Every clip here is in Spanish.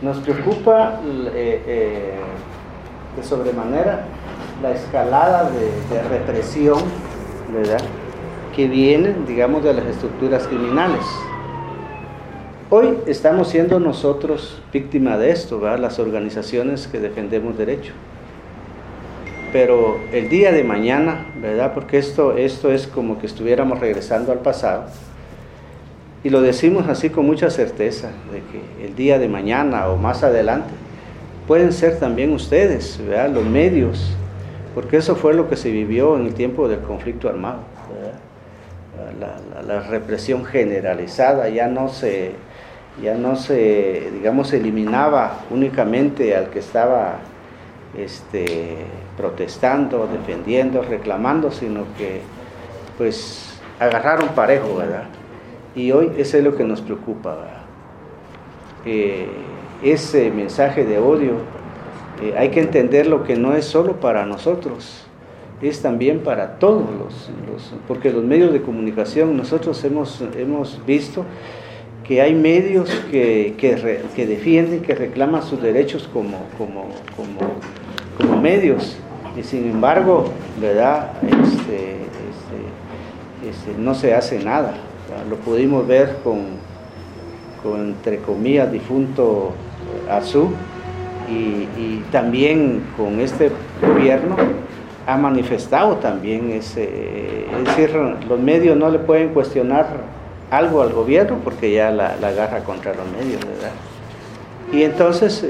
Nos preocupa de sobremanera la escalada de represión, ¿verdad?, que viene, digamos, de las estructuras criminales. Hoy estamos siendo nosotros víctimas de esto, ¿verdad?, las organizaciones que defendemos derecho. Pero el día de mañana, ¿verdad?, porque esto es como que estuviéramos regresando al pasado, y lo decimos así con mucha certeza, de que el día de mañana o más adelante pueden ser también ustedes, ¿verdad?, los medios, porque eso fue lo que se vivió en el tiempo del conflicto armado, ¿verdad? La represión generalizada ya no se, digamos, eliminaba únicamente al que estaba protestando, defendiendo, reclamando, sino que pues agarraron parejo, ¿verdad? Y hoy eso es lo que nos preocupa, ¿verdad? Ese mensaje de odio, hay que entenderlo, que no es solo para nosotros, es también para todos porque los medios de comunicación, nosotros hemos visto que hay medios que defienden, que reclaman sus derechos como medios, y sin embargo, ¿verdad?, no se hace nada. Lo pudimos ver con entre comillas difunto Azú, y también con este gobierno ha manifestado también es decir, los medios no le pueden cuestionar algo al gobierno porque ya la agarra contra los medios, ¿verdad? Y entonces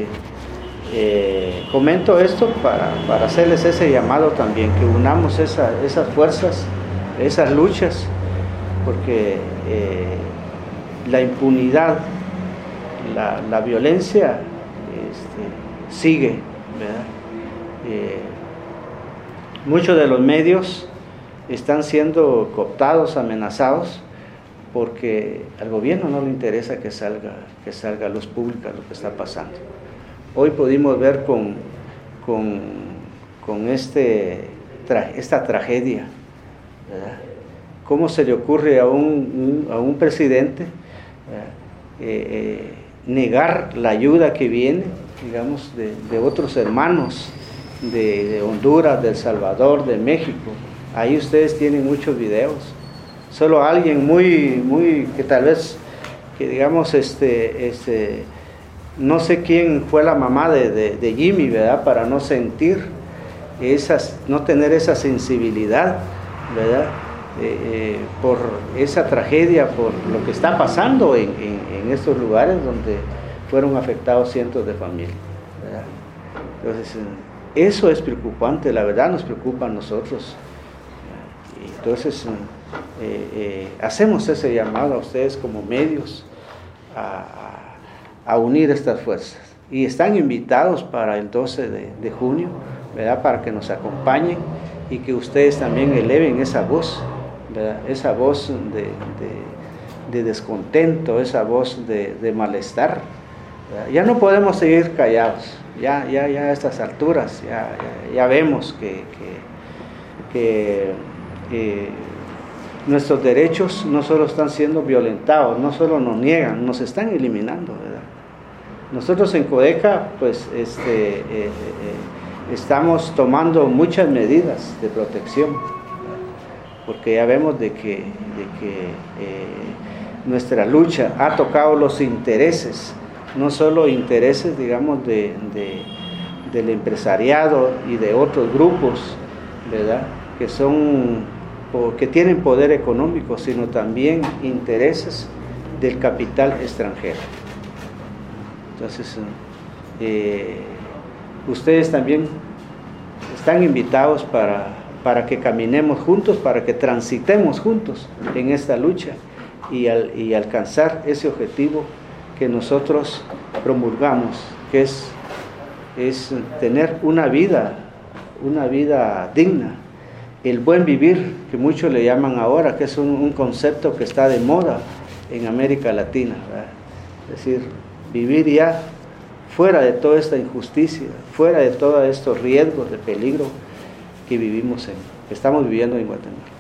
comento esto para hacerles ese llamado también, que unamos esas fuerzas, esas luchas, porque la impunidad, la violencia sigue, ¿verdad? Muchos de los medios están siendo cooptados, amenazados, porque al gobierno no le interesa que salga a luz pública lo que está pasando. Hoy pudimos ver con esta tragedia, ¿verdad?, cómo se le ocurre a un presidente negar la ayuda que viene, digamos, de otros hermanos, de Honduras, de El Salvador, de México. Ahí ustedes tienen muchos videos. Solo alguien muy que tal vez, que digamos, no sé quién fue la mamá de Jimmy, ¿verdad?, para no sentir no tener esa sensibilidad, ¿verdad?, por esa tragedia, por lo que está pasando en estos lugares donde fueron afectados cientos de familias, ¿verdad? Entonces, eso es preocupante, la verdad nos preocupa a nosotros. Entonces, hacemos ese llamado a ustedes como medios a unir estas fuerzas. Y están invitados para el 12 de junio, ¿verdad?, para que nos acompañen y que ustedes también eleven esa voz, ¿verdad?, esa voz de descontento, esa voz de malestar, ¿verdad? Ya no podemos seguir callados, ya a estas alturas, ya vemos que nuestros derechos no solo están siendo violentados, no solo nos niegan, nos están eliminando, ¿verdad? Nosotros en Codeca, pues, estamos tomando muchas medidas de protección, ¿verdad?, porque ya vemos de que nuestra lucha ha tocado los intereses, no solo intereses, digamos, del empresariado y de otros grupos, ¿verdad?, que tienen poder económico, sino también intereses del capital extranjero. Entonces, ustedes también están invitados para que caminemos juntos, para que transitemos juntos en esta lucha y alcanzar ese objetivo que nosotros promulgamos, que es tener una vida digna, el buen vivir, que muchos le llaman ahora, que es un concepto que está de moda en América Latina, ¿verdad? Es decir, vivir ya fuera de toda esta injusticia, fuera de todos estos riesgos de peligro que estamos viviendo en Guatemala.